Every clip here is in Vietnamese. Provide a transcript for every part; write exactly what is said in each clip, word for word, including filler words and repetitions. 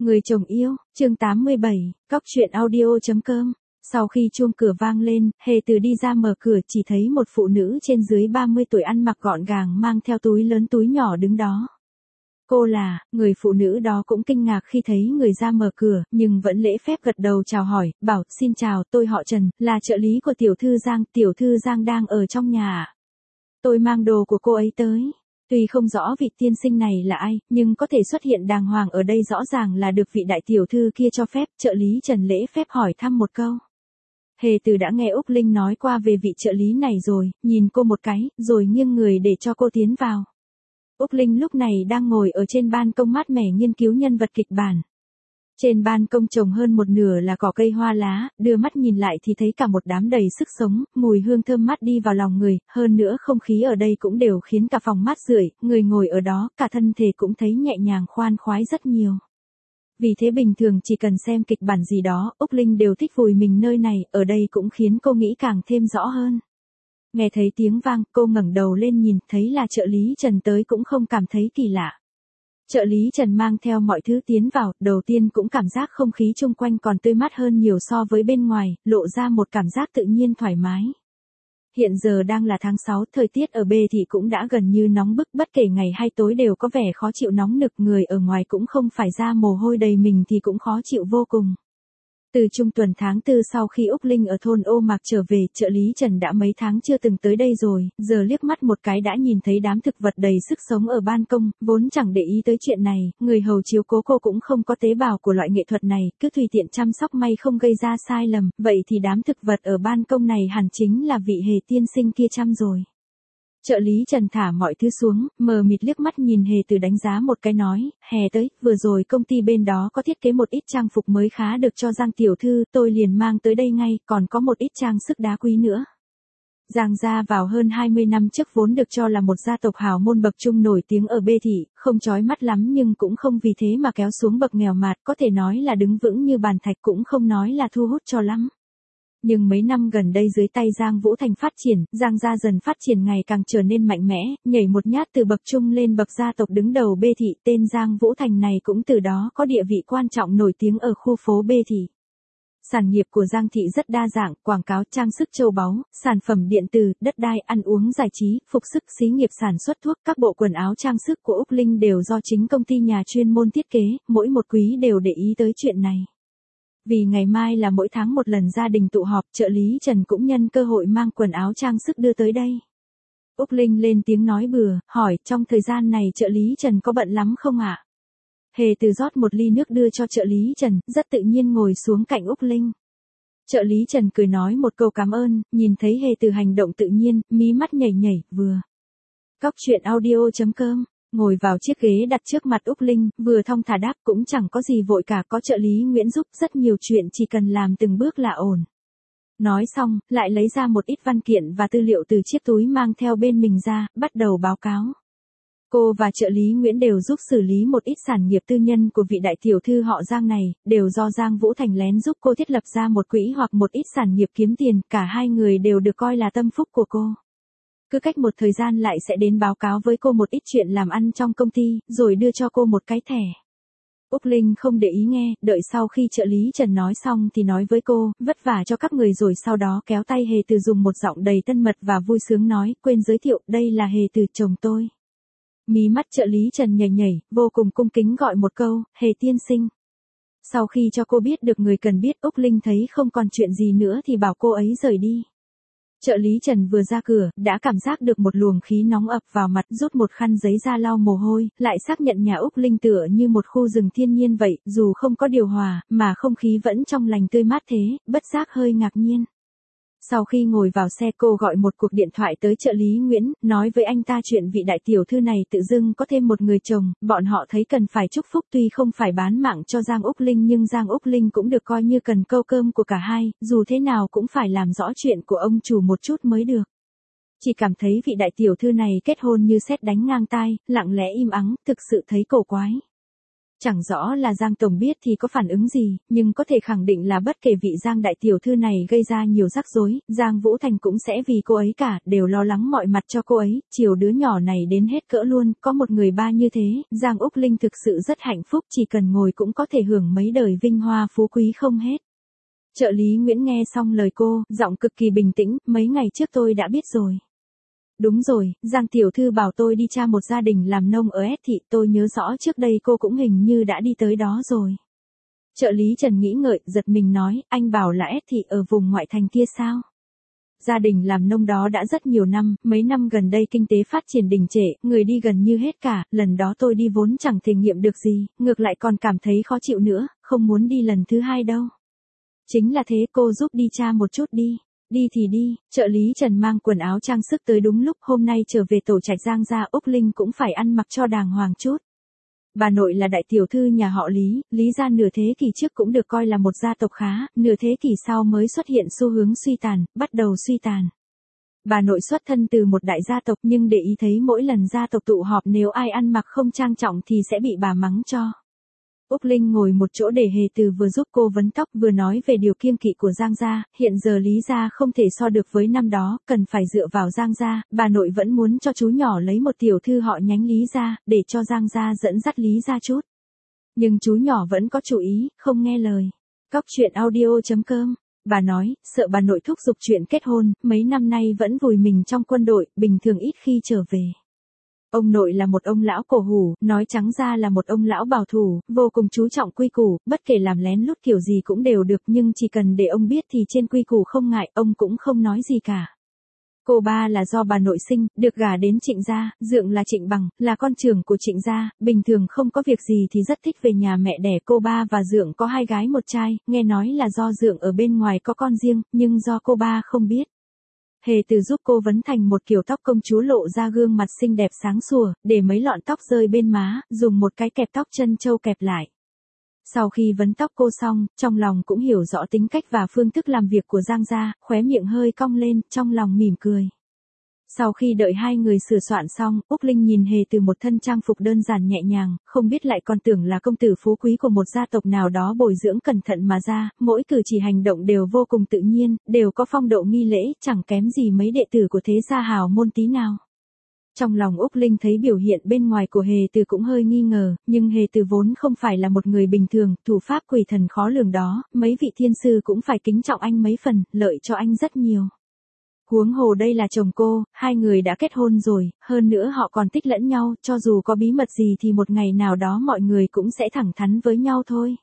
Người chồng yêu, chương tám mươi bảy, cóc truyện audio.com. Sau khi chuông cửa vang lên, Hề Từ đi ra mở cửa chỉ thấy một phụ nữ trên dưới ba mươi tuổi ăn mặc gọn gàng mang theo túi lớn túi nhỏ đứng đó. Cô là, người phụ nữ đó cũng kinh ngạc khi thấy người ra mở cửa, nhưng vẫn lễ phép gật đầu chào hỏi, bảo, xin chào, tôi họ Trần, là trợ lý của tiểu thư Giang, tiểu thư Giang đang ở trong nhà ạ. Tôi mang đồ của cô ấy tới. Tuy không rõ vị tiên sinh này là ai, nhưng có thể xuất hiện đàng hoàng ở đây rõ ràng là được vị đại tiểu thư kia cho phép, trợ lý Trần lễ phép hỏi thăm một câu. Hề Từ đã nghe Úc Linh nói qua về vị trợ lý này rồi, nhìn cô một cái, rồi nghiêng người để cho cô tiến vào. Úc Linh lúc này đang ngồi ở trên ban công mát mẻ nghiên cứu nhân vật kịch bản. Trên ban công trồng hơn một nửa là cỏ cây hoa lá, đưa mắt nhìn lại thì thấy cả một đám đầy sức sống, mùi hương thơm mát đi vào lòng người, hơn nữa không khí ở đây cũng đều khiến cả phòng mát rượi, người ngồi ở đó, cả thân thể cũng thấy nhẹ nhàng khoan khoái rất nhiều. Vì thế bình thường chỉ cần xem kịch bản gì đó, Úc Linh đều thích vùi mình nơi này, ở đây cũng khiến cô nghĩ càng thêm rõ hơn. Nghe thấy tiếng vang, cô ngẩng đầu lên nhìn, thấy là trợ lý Trần tới cũng không cảm thấy kỳ lạ. Trợ lý Trần mang theo mọi thứ tiến vào, đầu tiên cũng cảm giác không khí chung quanh còn tươi mát hơn nhiều so với bên ngoài, lộ ra một cảm giác tự nhiên thoải mái. Hiện giờ đang là tháng sáu, thời tiết ở B thì cũng đã gần như nóng bức, bất kể ngày hay tối đều có vẻ khó chịu nóng nực, người ở ngoài cũng không phải ra mồ hôi đầy mình thì cũng khó chịu vô cùng. Từ trung tuần tháng tư sau khi Úc Linh ở thôn Ô Mạc trở về, trợ lý Trần đã mấy tháng chưa từng tới đây rồi, giờ liếc mắt một cái đã nhìn thấy đám thực vật đầy sức sống ở ban công, vốn chẳng để ý tới chuyện này, người hầu chiếu cố cô cũng không có tế bào của loại nghệ thuật này, cứ tùy tiện chăm sóc may không gây ra sai lầm, vậy thì đám thực vật ở ban công này hẳn chính là vị Hề tiên sinh kia chăm rồi. Trợ lý Trần thả mọi thứ xuống, mờ mịt liếc mắt nhìn Hề Từ đánh giá một cái nói, Hè tới, vừa rồi công ty bên đó có thiết kế một ít trang phục mới khá được cho Giang tiểu thư, tôi liền mang tới đây ngay, còn có một ít trang sức đá quý nữa. Giang gia vào hơn hai mươi năm trước vốn được cho là một gia tộc hào môn bậc trung nổi tiếng ở B thị, không chói mắt lắm nhưng cũng không vì thế mà kéo xuống bậc nghèo mạt, có thể nói là đứng vững như bàn thạch, cũng không nói là thu hút cho lắm. Nhưng mấy năm gần đây dưới tay Giang Vũ Thành phát triển, Giang gia dần phát triển ngày càng trở nên mạnh mẽ, nhảy một nhát từ bậc trung lên bậc gia tộc đứng đầu B thị, tên Giang Vũ Thành này cũng từ đó có địa vị quan trọng nổi tiếng ở khu phố B thị. Sản nghiệp của Giang thị rất đa dạng, quảng cáo, trang sức châu báu, sản phẩm điện tử, đất đai, ăn uống giải trí, phục sức, xí nghiệp sản xuất thuốc, các bộ quần áo trang sức của Úc Linh đều do chính công ty nhà chuyên môn thiết kế, mỗi một quý đều để ý tới chuyện này. Vì ngày mai là mỗi tháng một lần gia đình tụ họp, trợ lý Trần cũng nhân cơ hội mang quần áo trang sức đưa tới đây. Úc Linh lên tiếng nói bừa, hỏi, trong thời gian này trợ lý Trần có bận lắm không ạ? Hề Từ rót một ly nước đưa cho trợ lý Trần, rất tự nhiên ngồi xuống cạnh Úc Linh. Trợ lý Trần cười nói một câu cảm ơn, nhìn thấy Hề Từ hành động tự nhiên, mí mắt nhảy nhảy, vừa. Cóc truyện audio.com. Ngồi vào chiếc ghế đặt trước mặt Úc Linh, vừa thong thả đáp, cũng chẳng có gì vội cả, có trợ lý Nguyễn giúp, rất nhiều chuyện chỉ cần làm từng bước là ổn. Nói xong, lại lấy ra một ít văn kiện và tư liệu từ chiếc túi mang theo bên mình ra, bắt đầu báo cáo. Cô và trợ lý Nguyễn đều giúp xử lý một ít sản nghiệp tư nhân của vị đại tiểu thư họ Giang này, đều do Giang Vũ Thành lén giúp cô thiết lập ra một quỹ hoặc một ít sản nghiệp kiếm tiền, cả hai người đều được coi là tâm phúc của cô. Cứ cách một thời gian lại sẽ đến báo cáo với cô một ít chuyện làm ăn trong công ty, rồi đưa cho cô một cái thẻ. Úc Linh không để ý nghe, đợi sau khi trợ lý Trần nói xong thì nói với cô, vất vả cho các người rồi, sau đó kéo tay Hề Từ dùng một giọng đầy thân mật và vui sướng nói, quên giới thiệu, đây là Hề Từ chồng tôi. Mí mắt trợ lý Trần nhảy nhảy, vô cùng cung kính gọi một câu, Hề tiên sinh. Sau khi cho cô biết được người cần biết, Úc Linh thấy không còn chuyện gì nữa thì bảo cô ấy rời đi. Trợ lý Trần vừa ra cửa, đã cảm giác được một luồng khí nóng ập vào mặt, rút một khăn giấy ra lau mồ hôi, lại xác nhận nhà Úc Linh tựa như một khu rừng thiên nhiên vậy, dù không có điều hòa, mà không khí vẫn trong lành tươi mát thế, bất giác hơi ngạc nhiên. Sau khi ngồi vào xe cô gọi một cuộc điện thoại tới trợ lý Nguyễn, nói với anh ta chuyện vị đại tiểu thư này tự dưng có thêm một người chồng, bọn họ thấy cần phải chúc phúc, tuy không phải bán mạng cho Giang Úc Linh nhưng Giang Úc Linh cũng được coi như cần câu cơm của cả hai, dù thế nào cũng phải làm rõ chuyện của ông chủ một chút mới được. Chỉ cảm thấy vị đại tiểu thư này kết hôn như sét đánh ngang tai, lặng lẽ im ắng, thực sự thấy cổ quái. Chẳng rõ là Giang Tổng biết thì có phản ứng gì, nhưng có thể khẳng định là bất kể vị Giang đại tiểu thư này gây ra nhiều rắc rối, Giang Vũ Thành cũng sẽ vì cô ấy cả, đều lo lắng mọi mặt cho cô ấy, chiều đứa nhỏ này đến hết cỡ luôn, có một người ba như thế, Giang Úc Linh thực sự rất hạnh phúc, chỉ cần ngồi cũng có thể hưởng mấy đời vinh hoa phú quý không hết. Trợ lý Nguyễn nghe xong lời cô, giọng cực kỳ bình tĩnh, mấy ngày trước tôi đã biết rồi. Đúng rồi, Giang tiểu thư bảo tôi đi tra một gia đình làm nông ở S thị, tôi nhớ rõ trước đây cô cũng hình như đã đi tới đó rồi. Trợ lý Trần nghĩ ngợi, giật mình nói, anh bảo là S thị ở vùng ngoại thành kia sao? Gia đình làm nông đó đã rất nhiều năm, mấy năm gần đây kinh tế phát triển đình trệ, người đi gần như hết cả, lần đó tôi đi vốn chẳng thể nghiệm được gì, ngược lại còn cảm thấy khó chịu nữa, không muốn đi lần thứ hai đâu. Chính là thế, cô giúp đi tra một chút đi. Đi thì đi, trợ lý Trần mang quần áo trang sức tới đúng lúc, hôm nay trở về tổ trạch Giang gia, Úc Linh cũng phải ăn mặc cho đàng hoàng chút. Bà nội là đại tiểu thư nhà họ Lý, Lý gia nửa thế kỷ trước cũng được coi là một gia tộc khá, nửa thế kỷ sau mới xuất hiện xu hướng suy tàn, bắt đầu suy tàn. Bà nội xuất thân từ một đại gia tộc nhưng để ý thấy mỗi lần gia tộc tụ họp nếu ai ăn mặc không trang trọng thì sẽ bị bà mắng cho. Úc Linh ngồi một chỗ để Hề Từ vừa giúp cô vấn tóc vừa nói về điều kiêng kỵ của Giang gia, hiện giờ Lý gia không thể so được với năm đó, cần phải dựa vào Giang gia, bà nội vẫn muốn cho chú nhỏ lấy một tiểu thư họ nhánh Lý gia, để cho Giang gia dẫn dắt Lý gia chút. Nhưng chú nhỏ vẫn có chủ ý, không nghe lời. Cóc truyện audio chấm com, bà nói, sợ bà nội thúc giục chuyện kết hôn, mấy năm nay vẫn vùi mình trong quân đội, bình thường ít khi trở về. Ông nội là một ông lão cổ hủ, nói trắng ra là một ông lão bảo thủ, vô cùng chú trọng quy củ, bất kể làm lén lút kiểu gì cũng đều được nhưng chỉ cần để ông biết thì trên quy củ không ngại, ông cũng không nói gì cả. Cô ba là do bà nội sinh, được gả đến Trịnh gia, Dượng là Trịnh Bằng, là con trưởng của Trịnh gia, bình thường không có việc gì thì rất thích về nhà mẹ đẻ. Cô ba và Dượng có hai gái một trai, nghe nói là do Dượng ở bên ngoài có con riêng, nhưng do cô ba không biết. Hề Từ giúp cô vấn thành một kiểu tóc công chúa lộ ra gương mặt xinh đẹp sáng sủa, để mấy lọn tóc rơi bên má, dùng một cái kẹp tóc chân châu kẹp lại. Sau khi vấn tóc cô xong, trong lòng cũng hiểu rõ tính cách và phương thức làm việc của Giang gia, khóe miệng hơi cong lên, trong lòng mỉm cười. Sau khi đợi hai người sửa soạn xong, Úc Linh nhìn Hề Từ một thân trang phục đơn giản nhẹ nhàng, không biết lại còn tưởng là công tử phú quý của một gia tộc nào đó bồi dưỡng cẩn thận mà ra, mỗi cử chỉ hành động đều vô cùng tự nhiên, đều có phong độ nghi lễ, chẳng kém gì mấy đệ tử của thế gia hào môn tí nào. Trong lòng Úc Linh thấy biểu hiện bên ngoài của Hề Từ cũng hơi nghi ngờ, nhưng Hề Từ vốn không phải là một người bình thường, thủ pháp quỷ thần khó lường đó, mấy vị thiên sư cũng phải kính trọng anh mấy phần, lợi cho anh rất nhiều. Huống hồ đây là chồng cô, hai người đã kết hôn rồi, hơn nữa họ còn thích lẫn nhau, cho dù có bí mật gì thì một ngày nào đó mọi người cũng sẽ thẳng thắn với nhau thôi.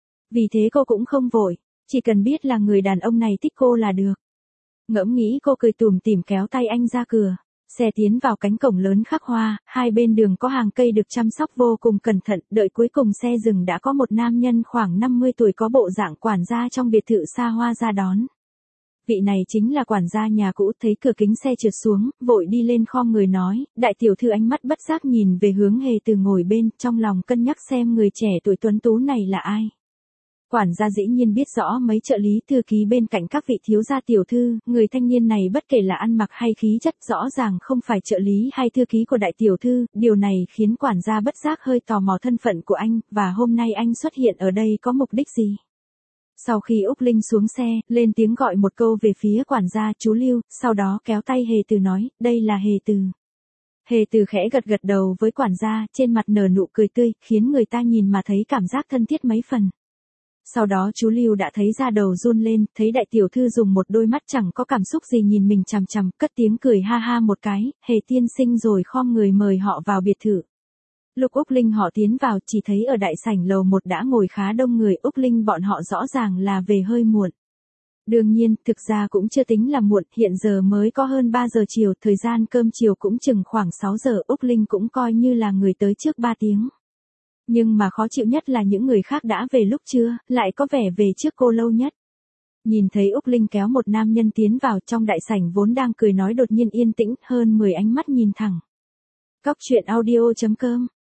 Vì thế cô cũng không vội, chỉ cần biết là người đàn ông này thích cô là được. Ngẫm nghĩ cô cười tủm tỉm kéo tay anh ra cửa. Xe tiến vào cánh cổng lớn khắc hoa, hai bên đường có hàng cây được chăm sóc vô cùng cẩn thận, đợi cuối cùng xe dừng đã có một nam nhân khoảng năm mươi tuổi có bộ dạng quản gia trong biệt thự xa hoa ra đón. Vị này chính là quản gia nhà cũ, thấy cửa kính xe trượt xuống, vội đi lên khom người nói, đại tiểu thư, ánh mắt bất giác nhìn về hướng Hề Từ ngồi bên, trong lòng cân nhắc xem người trẻ tuổi tuấn tú này là ai. Quản gia dĩ nhiên biết rõ mấy trợ lý thư ký bên cạnh các vị thiếu gia tiểu thư, người thanh niên này bất kể là ăn mặc hay khí chất rõ ràng không phải trợ lý hay thư ký của đại tiểu thư, điều này khiến quản gia bất giác hơi tò mò thân phận của anh, và hôm nay anh xuất hiện ở đây có mục đích gì. Sau khi Úc Linh xuống xe, lên tiếng gọi một câu về phía quản gia, chú Lưu, sau đó kéo tay Hề Từ nói, đây là Hề Từ. Hề Từ khẽ gật gật đầu với quản gia, trên mặt nở nụ cười tươi, khiến người ta nhìn mà thấy cảm giác thân thiết mấy phần. Sau đó chú Lưu đã thấy da đầu run lên, thấy đại tiểu thư dùng một đôi mắt chẳng có cảm xúc gì nhìn mình chằm chằm, cất tiếng cười ha ha một cái, Hề tiên sinh, rồi khom người mời họ vào biệt thự. Lúc Úc Linh họ tiến vào, chỉ thấy ở đại sảnh lầu một đã ngồi khá đông người, Úc Linh bọn họ rõ ràng là về hơi muộn. Đương nhiên, thực ra cũng chưa tính là muộn, hiện giờ mới có hơn ba giờ chiều, thời gian cơm chiều cũng chừng khoảng sáu giờ, Úc Linh cũng coi như là người tới trước ba tiếng. Nhưng mà khó chịu nhất là những người khác đã về lúc trưa, lại có vẻ về trước cô lâu nhất. Nhìn thấy Úc Linh kéo một nam nhân tiến vào, trong đại sảnh vốn đang cười nói đột nhiên yên tĩnh, hơn mười ánh mắt nhìn thẳng. Cóc truyện audio chấm com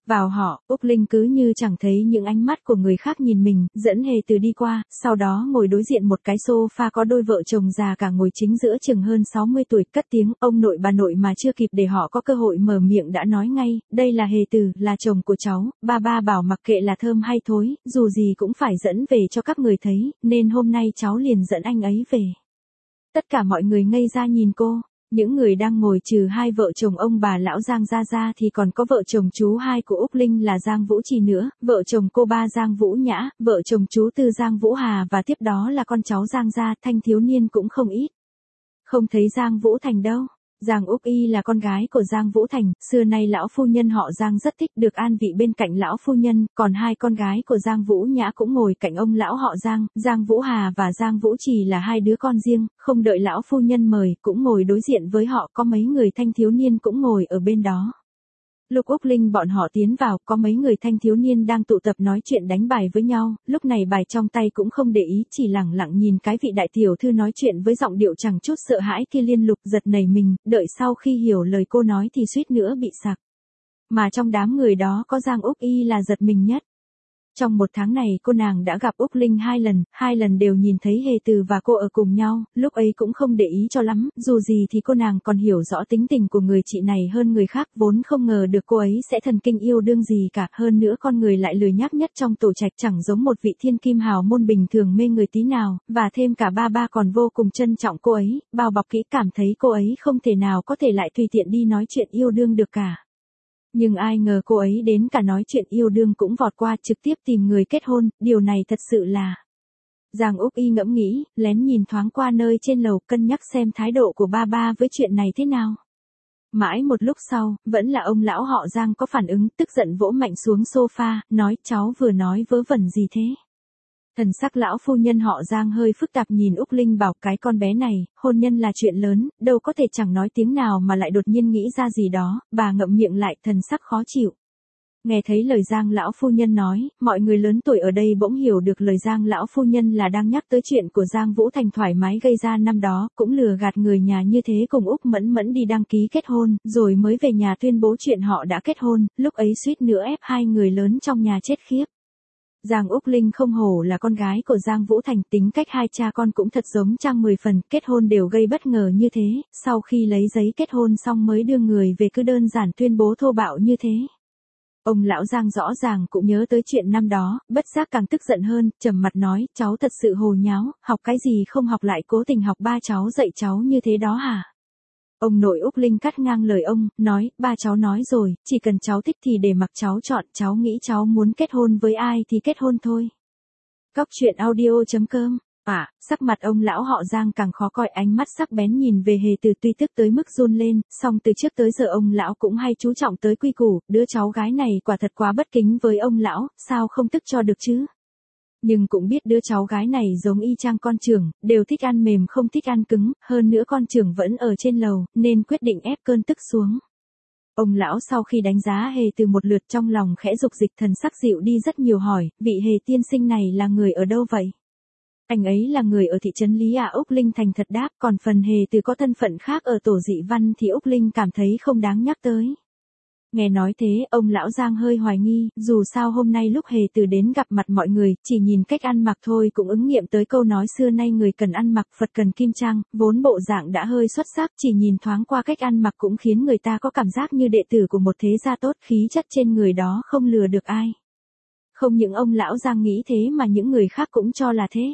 Vào họ, Úc Linh cứ như chẳng thấy những ánh mắt của người khác nhìn mình, dẫn Hề Từ đi qua, sau đó ngồi đối diện một cái sofa có đôi vợ chồng già cả ngồi chính giữa chừng hơn sáu mươi tuổi, cất tiếng, ông nội bà nội mà chưa kịp để họ có cơ hội mở miệng đã nói ngay, đây là Hề Từ, là chồng của cháu, ba ba bảo mặc kệ là thơm hay thối, dù gì cũng phải dẫn về cho các người thấy, nên hôm nay cháu liền dẫn anh ấy về. Tất cả mọi người ngây ra nhìn cô. Những người đang ngồi trừ hai vợ chồng ông bà lão Giang ra ra thì còn có vợ chồng chú hai của Úc Linh là Giang Vũ Trì nữa, vợ chồng cô ba Giang Vũ Nhã, vợ chồng chú tư Giang Vũ Hà và tiếp đó là con cháu Giang gia, thanh thiếu niên cũng không ít. Không thấy Giang Vũ Thành đâu. Giang Úc Y là con gái của Giang Vũ Thành, xưa nay lão phu nhân họ Giang rất thích được an vị bên cạnh lão phu nhân, còn hai con gái của Giang Vũ Nhã cũng ngồi cạnh ông lão họ Giang, Giang Vũ Hà và Giang Vũ Trì là hai đứa con riêng, không đợi lão phu nhân mời, cũng ngồi đối diện với họ, có mấy người thanh thiếu niên cũng ngồi ở bên đó. Lúc Úc Linh bọn họ tiến vào, có mấy người thanh thiếu niên đang tụ tập nói chuyện đánh bài với nhau, lúc này bài trong tay cũng không để ý, chỉ lẳng lặng nhìn cái vị đại tiểu thư nói chuyện với giọng điệu chẳng chút sợ hãi kia liên lục giật nảy mình, đợi sau khi hiểu lời cô nói thì suýt nữa bị sặc. Mà trong đám người đó có Giang Úc Y là giật mình nhất. Trong một tháng này cô nàng đã gặp Úc Linh hai lần, hai lần đều nhìn thấy Hề Từ và cô ở cùng nhau, lúc ấy cũng không để ý cho lắm, dù gì thì cô nàng còn hiểu rõ tính tình của người chị này hơn người khác, vốn không ngờ được cô ấy sẽ thần kinh yêu đương gì cả, hơn nữa con người lại lười nhác nhất trong tổ trạch, chẳng giống một vị thiên kim hào môn bình thường mê người tí nào, và thêm cả ba ba còn vô cùng trân trọng cô ấy, bao bọc kỹ, cảm thấy cô ấy không thể nào có thể lại tùy tiện đi nói chuyện yêu đương được cả. Nhưng ai ngờ cô ấy đến cả nói chuyện yêu đương cũng vọt qua, trực tiếp tìm người kết hôn, điều này thật sự là... Giang Úc Y ngẫm nghĩ, lén nhìn thoáng qua nơi trên lầu, cân nhắc xem thái độ của ba ba với chuyện này thế nào. Mãi một lúc sau, vẫn là ông lão họ Giang có phản ứng, tức giận vỗ mạnh xuống sofa, nói cháu vừa nói vớ vẩn gì thế? Thần sắc lão phu nhân họ Giang hơi phức tạp nhìn Úc Linh bảo cái con bé này, hôn nhân là chuyện lớn, đâu có thể chẳng nói tiếng nào mà lại đột nhiên nghĩ ra gì đó, bà ngậm miệng lại, thần sắc khó chịu. Nghe thấy lời Giang lão phu nhân nói, mọi người lớn tuổi ở đây bỗng hiểu được lời Giang lão phu nhân là đang nhắc tới chuyện của Giang Vũ Thành thoải mái gây ra năm đó, cũng lừa gạt người nhà như thế cùng Úc Mẫn Mẫn đi đăng ký kết hôn, rồi mới về nhà tuyên bố chuyện họ đã kết hôn, lúc ấy suýt nữa ép hai người lớn trong nhà chết khiếp. Giang Úc Linh không hổ là con gái của Giang Vũ Thành, tính cách hai cha con cũng thật giống trang mười phần, kết hôn đều gây bất ngờ như thế, sau khi lấy giấy kết hôn xong mới đưa người về cứ đơn giản tuyên bố thô bạo như thế. Ông lão Giang rõ ràng cũng nhớ tới chuyện năm đó, bất giác càng tức giận hơn, trầm mặt nói, cháu thật sự hồ nháo, học cái gì không học lại cố tình học ba cháu dạy cháu như thế đó hả? Ông nội Úc Linh cắt ngang lời ông, nói, ba cháu nói rồi, chỉ cần cháu thích thì để mặc cháu chọn, cháu nghĩ cháu muốn kết hôn với ai thì kết hôn thôi. Cóc truyện audio chấm com. À, sắc mặt ông lão họ Giang càng khó coi, ánh mắt sắc bén nhìn về Hề Từ tuy tức tới mức run lên, song từ trước tới giờ ông lão cũng hay chú trọng tới quy củ, đứa cháu gái này quả thật quá bất kính với ông lão, sao không tức cho được chứ? Nhưng cũng biết đứa cháu gái này giống y chang con trưởng, đều thích ăn mềm không thích ăn cứng, hơn nữa con trưởng vẫn ở trên lầu, nên quyết định ép cơn tức xuống. Ông lão sau khi đánh giá Hề Từ một lượt trong lòng khẽ dục dịch, thần sắc dịu đi rất nhiều, hỏi, vị Hề tiên sinh này là người ở đâu vậy? Anh ấy là người ở thị trấn Lý à? Úc Linh thành thật đáp, còn phần Hề Từ có thân phận khác ở tổ dị văn thì Úc Linh cảm thấy không đáng nhắc tới. Nghe nói thế, ông lão Giang hơi hoài nghi, dù sao hôm nay lúc Hề Từ đến gặp mặt mọi người, chỉ nhìn cách ăn mặc thôi cũng ứng nghiệm tới câu nói xưa nay người cần ăn mặc Phật cần kim trang, vốn bộ dạng đã hơi xuất sắc, chỉ nhìn thoáng qua cách ăn mặc cũng khiến người ta có cảm giác như đệ tử của một thế gia tốt, khí chất trên người đó không lừa được ai. Không những ông lão Giang nghĩ thế mà những người khác cũng cho là thế.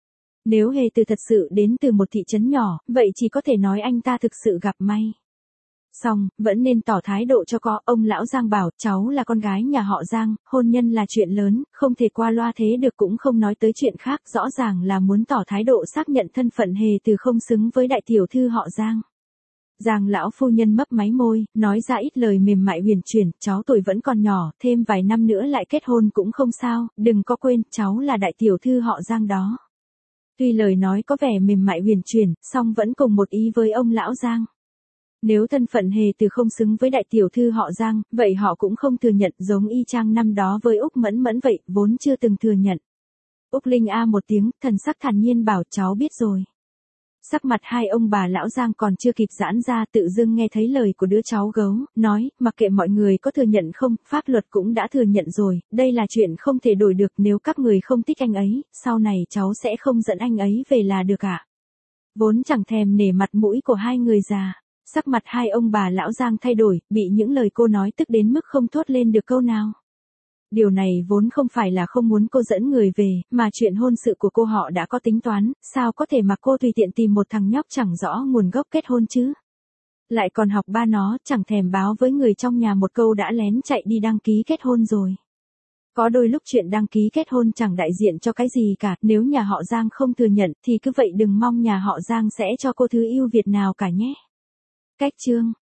Nếu Hề Từ thật sự đến từ một thị trấn nhỏ, vậy chỉ có thể nói anh ta thực sự gặp may. Xong, vẫn nên tỏ thái độ cho có, ông lão Giang bảo, cháu là con gái nhà họ Giang, hôn nhân là chuyện lớn, không thể qua loa thế được, cũng không nói tới chuyện khác, rõ ràng là muốn tỏ thái độ xác nhận thân phận Hề Từ không xứng với đại tiểu thư họ Giang. Giang lão phu nhân mấp máy môi, nói ra ít lời mềm mại huyền chuyển, cháu tuổi vẫn còn nhỏ, thêm vài năm nữa lại kết hôn cũng không sao, đừng có quên, cháu là đại tiểu thư họ Giang đó. Tuy lời nói có vẻ mềm mại huyền chuyển, song vẫn cùng một ý với ông lão Giang. Nếu thân phận Hề Từ không xứng với đại tiểu thư họ Giang, vậy họ cũng không thừa nhận, giống y chang năm đó với Úc Mẫn Mẫn vậy, vốn chưa từng thừa nhận. Úc Linh a một tiếng, thần sắc thản nhiên bảo, cháu biết rồi. Sắc mặt hai ông bà lão Giang còn chưa kịp giãn ra tự dưng nghe thấy lời của đứa cháu gấu, nói, mặc kệ mọi người có thừa nhận không, pháp luật cũng đã thừa nhận rồi, đây là chuyện không thể đổi được, nếu các người không thích anh ấy, sau này cháu sẽ không dẫn anh ấy về là được ạ. Vốn chẳng thèm nể mặt mũi của hai người già. Sắc mặt hai ông bà lão Giang thay đổi, bị những lời cô nói tức đến mức không thốt lên được câu nào. Điều này vốn không phải là không muốn cô dẫn người về, mà chuyện hôn sự của cô họ đã có tính toán, sao có thể mà cô tùy tiện tìm một thằng nhóc chẳng rõ nguồn gốc kết hôn chứ. Lại còn học ba nó, chẳng thèm báo với người trong nhà một câu đã lén chạy đi đăng ký kết hôn rồi. Có đôi lúc chuyện đăng ký kết hôn chẳng đại diện cho cái gì cả, nếu nhà họ Giang không thừa nhận thì cứ vậy đừng mong nhà họ Giang sẽ cho cô thứ ưu việt nào cả nhé. Cách chương